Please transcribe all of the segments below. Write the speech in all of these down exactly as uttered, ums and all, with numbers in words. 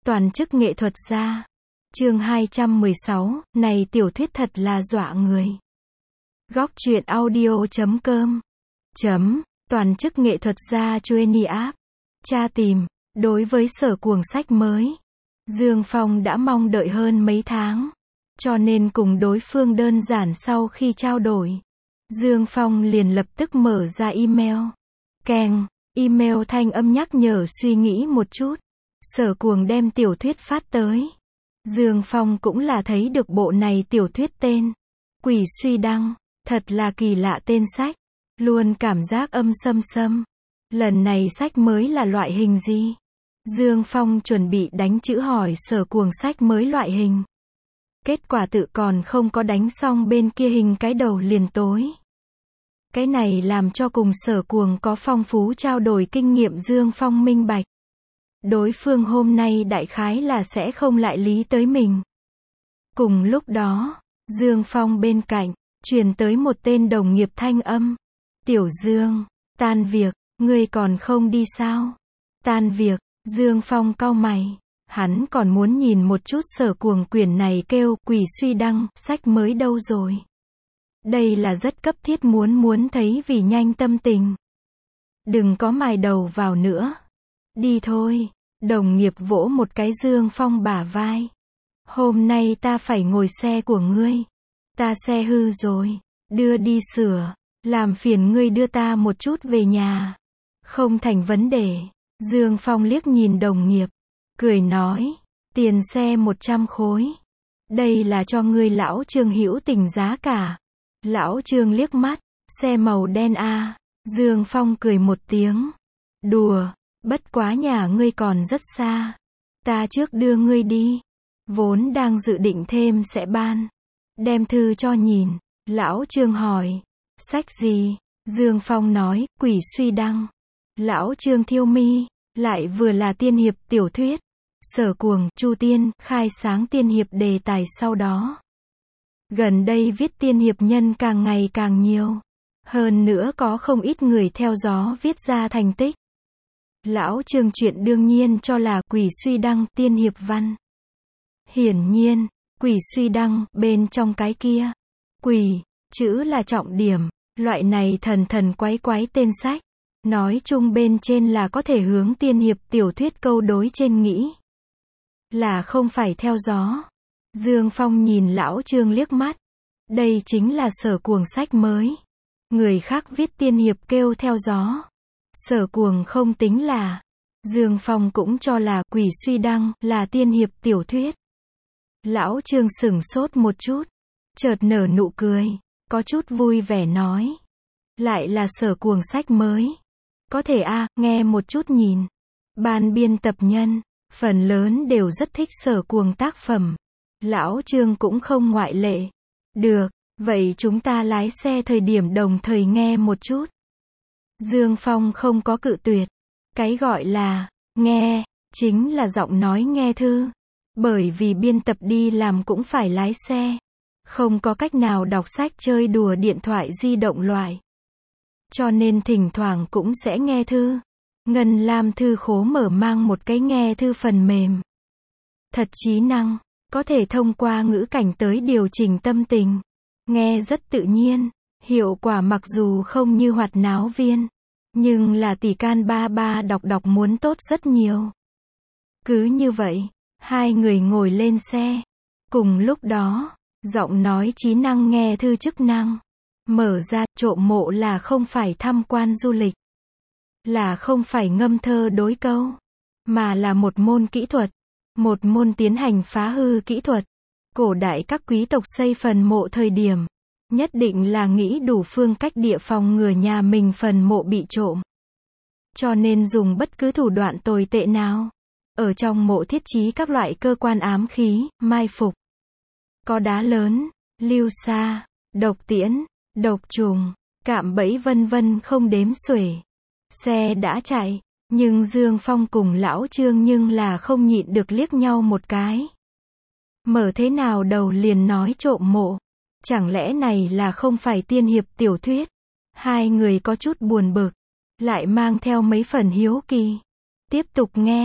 Toàn chức nghệ thuật gia. Chương hai trăm mười sáu, này tiểu thuyết thật là dọa người. Góc truyện audio chấm com. Chấm, toàn chức nghệ thuật gia Johnny App. Tra tìm, đối với sở cuồng sách mới, Dương Phong đã mong đợi hơn mấy tháng. Cho nên cùng đối phương đơn giản sau khi trao đổi, Dương Phong liền lập tức mở ra email. Keng, email thanh âm nhắc nhở suy nghĩ một chút. Sở cuồng đem tiểu thuyết phát tới. Dương Phong cũng là thấy được bộ này tiểu thuyết tên Quỷ Suy Đăng, thật là kỳ lạ tên sách, luôn cảm giác âm xâm xâm. Lần này sách mới là loại hình gì? Dương Phong chuẩn bị đánh chữ hỏi sở cuồng sách mới loại hình. Kết quả tự còn không có đánh xong bên kia hình cái đầu liền tối. Cái này làm cho cùng sở cuồng có phong phú trao đổi kinh nghiệm Dương Phong minh bạch. Đối phương hôm nay đại khái là sẽ không lại lý tới mình. Cùng lúc đó, Dương Phong bên cạnh, truyền tới một tên đồng nghiệp thanh âm. Tiểu Dương, tan việc, ngươi còn không đi sao? Tan việc, Dương Phong cau mày. Hắn còn muốn nhìn một chút sở cuồng quyển này kêu Quỷ Suy Đăng, sách mới đâu rồi. Đây là rất cấp thiết muốn muốn thấy vì nhanh tâm tình. Đừng có mài đầu vào nữa. Đi thôi. Đồng nghiệp vỗ một cái Dương Phong bả vai. Hôm nay ta phải ngồi xe của ngươi. Ta xe hư rồi. Đưa đi sửa. Làm phiền ngươi đưa ta một chút về nhà. Không thành vấn đề. Dương Phong liếc nhìn đồng nghiệp. Cười nói. Tiền xe một trăm khối. Đây là cho ngươi lão Trương hữu tình giá cả. Lão Trương liếc mắt. Xe màu đen a. À. Dương Phong cười một tiếng. Đùa. Bất quá nhà ngươi còn rất xa. Ta trước đưa ngươi đi. Vốn đang dự định thêm sẽ ban. Đem thư cho nhìn. Lão Trương hỏi. Sách gì? Dương Phong nói, Quỷ Suy Đăng. Lão Trương thiêu mi. Lại vừa là tiên hiệp tiểu thuyết. Sở cuồng, Chu Tiên, khai sáng tiên hiệp đề tài sau đó. Gần đây viết tiên hiệp nhân càng ngày càng nhiều. Hơn nữa có không ít người theo gió viết ra thành tích. Lão Trương chuyện đương nhiên cho là Quỷ Suy Đăng tiên hiệp văn. Hiển nhiên, Quỷ Suy Đăng bên trong cái kia. Quỷ, chữ là trọng điểm. Loại này thần thần quái quái tên sách. Nói chung bên trên là có thể hướng tiên hiệp tiểu thuyết câu đối trên nghĩ. Là không phải theo gió. Dương Phong nhìn lão Trương liếc mắt. Đây chính là sở cuồng sách mới. Người khác viết tiên hiệp kêu theo gió. Sở cuồng không tính là. Dương Phong cũng cho là Quỷ Suy Đăng là tiên hiệp tiểu thuyết. Lão Trương sửng sốt một chút. Chợt nở nụ cười. Có chút vui vẻ nói. Lại là sở cuồng sách mới. Có thể a à, nghe một chút nhìn. Ban biên tập nhân. Phần lớn đều rất thích sở cuồng tác phẩm. Lão Trương cũng không ngoại lệ. Được, vậy chúng ta lái xe thời điểm đồng thời nghe một chút. Dương Phong không có cự tuyệt. Cái gọi là nghe, chính là giọng nói nghe thư. Bởi vì biên tập đi làm cũng phải lái xe. Không có cách nào đọc sách chơi đùa điện thoại di động loại. Cho nên thỉnh thoảng cũng sẽ nghe thư. Ngân Lam thư khố mở mang một cái nghe thư phần mềm. Thật trí năng, có thể thông qua ngữ cảnh tới điều chỉnh tâm tình. Nghe rất tự nhiên, hiệu quả mặc dù không như hoạt náo viên. Nhưng là tỷ can ba ba đọc đọc muốn tốt rất nhiều. Cứ như vậy, hai người ngồi lên xe. Cùng lúc đó, giọng nói trí năng nghe thư chức năng. Mở ra, trộm mộ là không phải tham quan du lịch. Là không phải ngâm thơ đối câu. Mà là một môn kỹ thuật. Một môn tiến hành phá hư kỹ thuật. Cổ đại các quý tộc xây phần mộ thời điểm. Nhất định là nghĩ đủ phương cách địa phòng ngừa nhà mình phần mộ bị trộm. Cho nên dùng bất cứ thủ đoạn tồi tệ nào. Ở trong mộ thiết trí các loại cơ quan ám khí, mai phục. Có đá lớn, lưu sa, độc tiễn, độc trùng, cạm bẫy vân vân không đếm xuể. Xe đã chạy, nhưng Dương Phong cùng lão Trương nhưng là không nhịn được liếc nhau một cái. Mở thế nào đầu liền nói trộm mộ. Chẳng lẽ này là không phải tiên hiệp tiểu thuyết? Hai người có chút buồn bực, lại mang theo mấy phần hiếu kỳ. Tiếp tục nghe,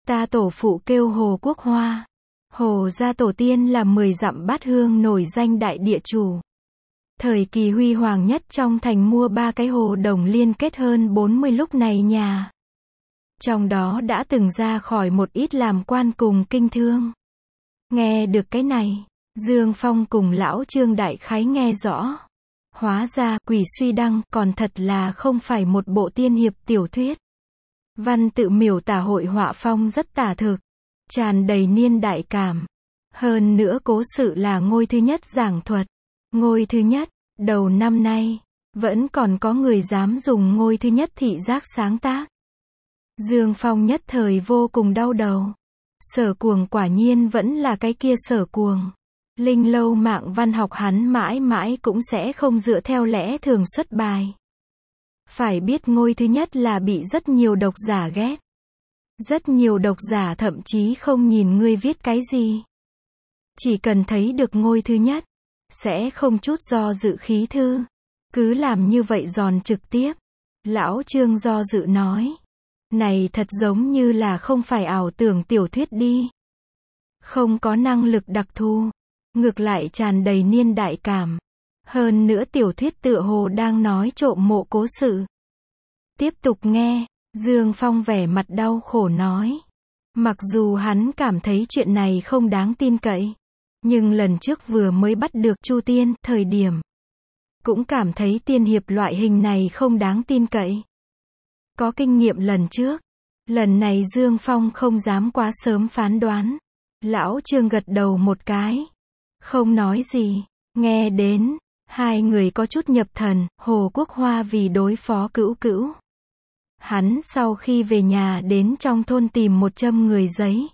Ta tổ phụ kêu Hồ Quốc Hoa. Hồ gia tổ tiên là mười dặm bát hương nổi danh đại địa chủ. Thời kỳ huy hoàng nhất trong thành mua ba cái hồ đồng liên kết hơn bốn mươi lúc này nhà. Trong đó đã từng ra khỏi một ít làm quan cùng kinh thương. Nghe được cái này, Dương Phong cùng lão Trương đại khái nghe rõ. Hóa ra, Quỷ Suy Đăng còn thật là không phải một bộ tiên hiệp tiểu thuyết. Văn tự miêu tả hội họa phong rất tả thực, tràn đầy niên đại cảm. Hơn nữa cố sự là ngôi thứ nhất giảng thuật. Ngôi thứ nhất, đầu năm nay, vẫn còn có người dám dùng ngôi thứ nhất thị giác sáng tác. Dương Phong nhất thời vô cùng đau đầu. Sở Cuồng quả nhiên vẫn là cái kia Sở Cuồng. Linh lâu mạng văn học hắn mãi mãi cũng sẽ không dựa theo lẽ thường xuất bài. Phải biết ngôi thứ nhất là bị rất nhiều độc giả ghét. Rất nhiều độc giả thậm chí không nhìn ngươi viết cái gì. Chỉ cần thấy được ngôi thứ nhất, sẽ không chút do dự khí thư. Cứ làm như vậy giòn trực tiếp. Lão Trương do dự nói. Này thật giống như là không phải ảo tưởng tiểu thuyết đi. Không có năng lực đặc thù. Ngược lại tràn đầy niên đại cảm. Hơn nữa tiểu thuyết tựa hồ đang nói trộm mộ cố sự. Tiếp tục nghe, Dương Phong vẻ mặt đau khổ nói. Mặc dù hắn cảm thấy chuyện này không đáng tin cậy. Nhưng lần trước vừa mới bắt được Chu Tiên, thời điểm. Cũng cảm thấy tiên hiệp loại hình này không đáng tin cậy. Có kinh nghiệm lần trước. Lần này Dương Phong không dám quá sớm phán đoán. Lão Trương gật đầu một cái. Không nói gì. Nghe đến, hai người có chút nhập thần. Hồ Quốc Hoa vì đối phó Cữu Cữu. Hắn sau khi về nhà đến trong thôn tìm một châm người giấy.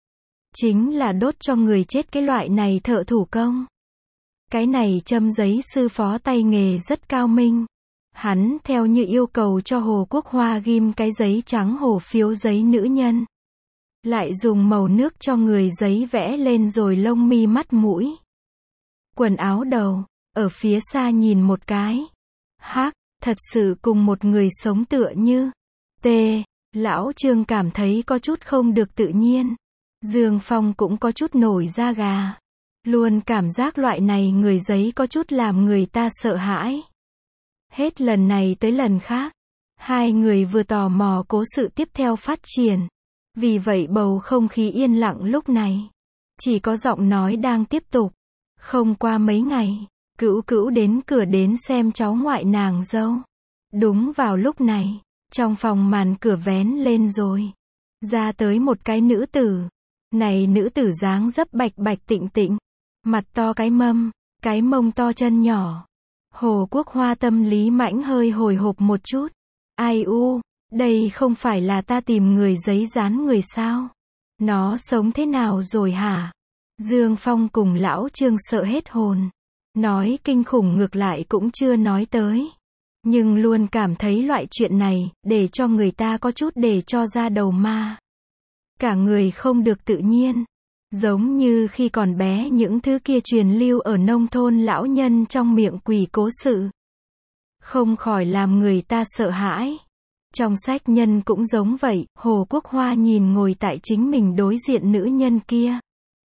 Chính là đốt cho người chết cái loại này thợ thủ công. Cái này châm giấy sư phó tay nghề rất cao minh. Hắn theo như yêu cầu cho Hồ Quốc Hoa ghim cái giấy trắng hồ phiếu giấy nữ nhân. Lại dùng màu nước cho người giấy vẽ lên rồi lông mi mắt mũi. Quần áo đầu, ở phía xa nhìn một cái. Hắc, thật sự cùng một người sống tựa như. T. Lão Trương cảm thấy có chút không được tự nhiên. Dương Phong cũng có chút nổi da gà. Luôn cảm giác loại này người giấy có chút làm người ta sợ hãi. Hết lần này tới lần khác. Hai người vừa tò mò cố sự tiếp theo phát triển. Vì vậy bầu không khí yên lặng lúc này. Chỉ có giọng nói đang tiếp tục. Không qua mấy ngày, Cữu Cữu đến cửa đến xem cháu ngoại nàng dâu. Đúng vào lúc này, trong phòng màn cửa vén lên rồi. Ra tới một cái nữ tử. Này nữ tử dáng dấp bạch bạch tịnh tịnh. Mặt to cái mâm, cái mông to chân nhỏ. Hồ Quốc Hoa tâm lý mãnh hơi hồi hộp một chút. Ai u, đây không phải là ta tìm người giấy dán người sao? Nó sống thế nào rồi hả? Dương Phong cùng lão Trương sợ hết hồn. Nói kinh khủng ngược lại cũng chưa nói tới. Nhưng luôn cảm thấy loại chuyện này, để cho người ta có chút để cho ra đầu ma. Cả người không được tự nhiên. Giống như khi còn bé những thứ kia truyền lưu ở nông thôn lão nhân trong miệng quỷ cố sự. Không khỏi làm người ta sợ hãi. Trong sách nhân cũng giống vậy, Hồ Quốc Hoa nhìn ngồi tại chính mình đối diện nữ nhân kia.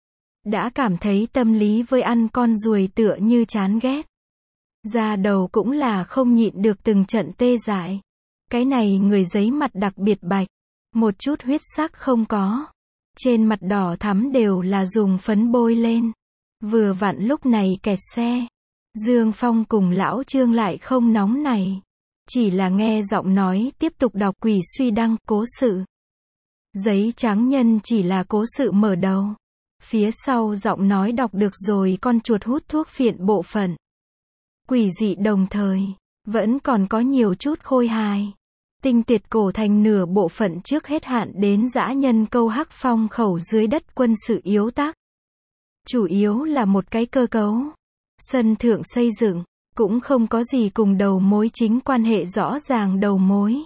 Đã cảm thấy tâm lý với ăn con ruồi tựa như chán ghét. Da đầu cũng là không nhịn được từng trận tê dại. Cái này người giấy mặt đặc biệt bạch. Một chút huyết sắc không có. Trên mặt đỏ thắm đều là dùng phấn bôi lên. Vừa vặn lúc này kẹt xe. Dương Phong cùng lão Trương lại không nóng này. Chỉ là nghe giọng nói tiếp tục đọc Quỷ Suy Đăng cố sự. Giấy trắng nhân chỉ là cố sự mở đầu. Phía sau giọng nói đọc được rồi con chuột hút thuốc phiện bộ phận. Quỷ dị đồng thời, vẫn còn có nhiều chút khôi hài. Tinh Tuyệt Cổ Thành nửa bộ phận trước hết hạn đến dã nhân câu Hắc Phong khẩu dưới đất quân sự yếu tác. Chủ yếu là một cái cơ cấu. Sân thượng xây dựng, cũng không có gì cùng đầu mối chính quan hệ rõ ràng đầu mối.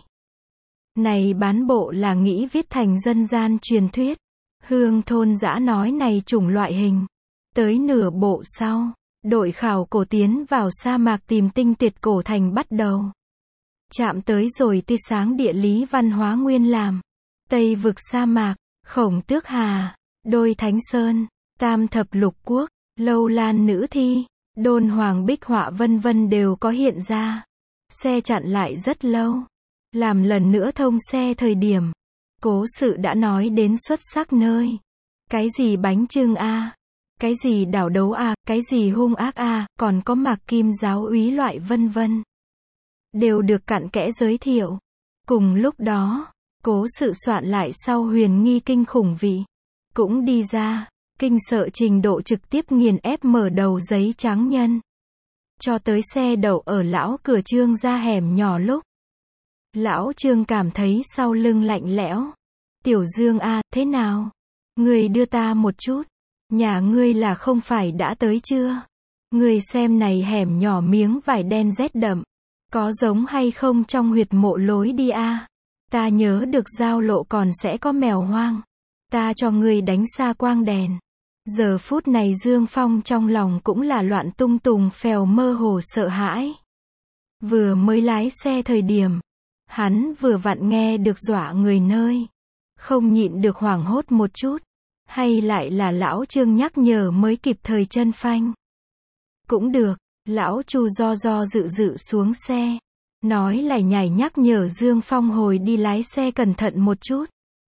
Này bán bộ là nghĩ viết thành dân gian truyền thuyết. Hương thôn dã nói này chủng loại hình. Tới nửa bộ sau, đội khảo cổ tiến vào sa mạc tìm Tinh Tuyệt Cổ Thành bắt đầu. Chạm tới rồi tia sáng địa lý văn hóa nguyên làm. Tây vực sa mạc, Khổng Tước Hà, Đôi Thánh Sơn, Tam Thập Lục Quốc, Lâu Lan Nữ Thi, Đôn Hoàng Bích Họa vân vân đều có hiện ra. Xe chặn lại rất lâu. Làm lần nữa thông xe thời điểm. Cố sự đã nói đến xuất sắc nơi. Cái gì bánh chưng a, cái gì đảo đấu a, cái gì hung ác a, còn có Mạc Kim giáo úy loại vân vân. Đều được cặn kẽ giới thiệu. Cùng lúc đó, cố sự soạn lại sau huyền nghi kinh khủng vị. Cũng đi ra, kinh sợ trình độ trực tiếp nghiền ép mở đầu giấy trắng nhân. Cho tới xe đậu ở lão cửa Trương ra hẻm nhỏ lúc. Lão Trương cảm thấy sau lưng lạnh lẽo. Tiểu Dương a, thế nào? Người đưa ta một chút. Nhà ngươi là không phải đã tới chưa? Người xem này hẻm nhỏ miếng vải đen rét đậm. Có giống hay không trong huyệt mộ lối đi a? Ta nhớ được giao lộ còn sẽ có mèo hoang. Ta cho ngươi đánh xa quang đèn. Giờ phút này Dương Phong trong lòng cũng là loạn tung tùng phèo mơ hồ sợ hãi. Vừa mới lái xe thời điểm. Hắn vừa vặn nghe được dọa người nơi. Không nhịn được hoảng hốt một chút. Hay lại là lão Trương nhắc nhở mới kịp thời chân phanh. Cũng được, lão Chu do do dự dự xuống xe. Nói lải nhải nhắc nhở Dương Phong hồi đi lái xe cẩn thận một chút.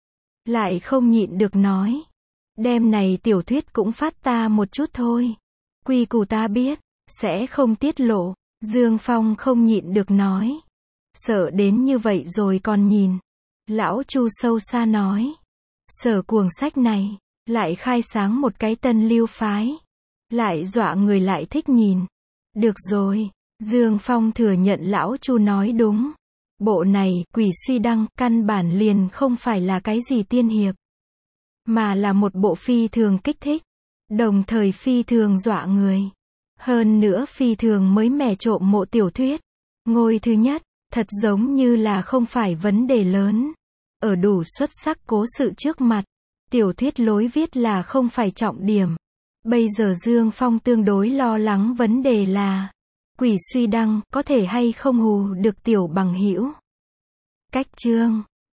Lại không nhịn được nói. Đêm này tiểu thuyết cũng phát ta một chút thôi. Quy củ ta biết, sẽ không tiết lộ. Dương Phong không nhịn được nói. Sợ đến như vậy rồi còn nhìn. Lão Chu sâu xa nói. Sở cuồng sách này, lại khai sáng một cái tân lưu phái. Lại dọa người lại thích nhìn. Được rồi, Dương Phong thừa nhận lão Chu nói đúng. Bộ này, Quỷ Suy Đăng, căn bản liền không phải là cái gì tiên hiệp. Mà là một bộ phi thường kích thích. Đồng thời phi thường dọa người. Hơn nữa phi thường mới mẻ trộm mộ tiểu thuyết. Ngôi thứ nhất, thật giống như là không phải vấn đề lớn. Ở đủ xuất sắc cố sự trước mặt. Tiểu thuyết lối viết là không phải trọng điểm. Bây giờ Dương Phong tương đối lo lắng vấn đề là Quỷ Suy Đăng có thể hay không hù được tiểu bằng hữu. Cách chương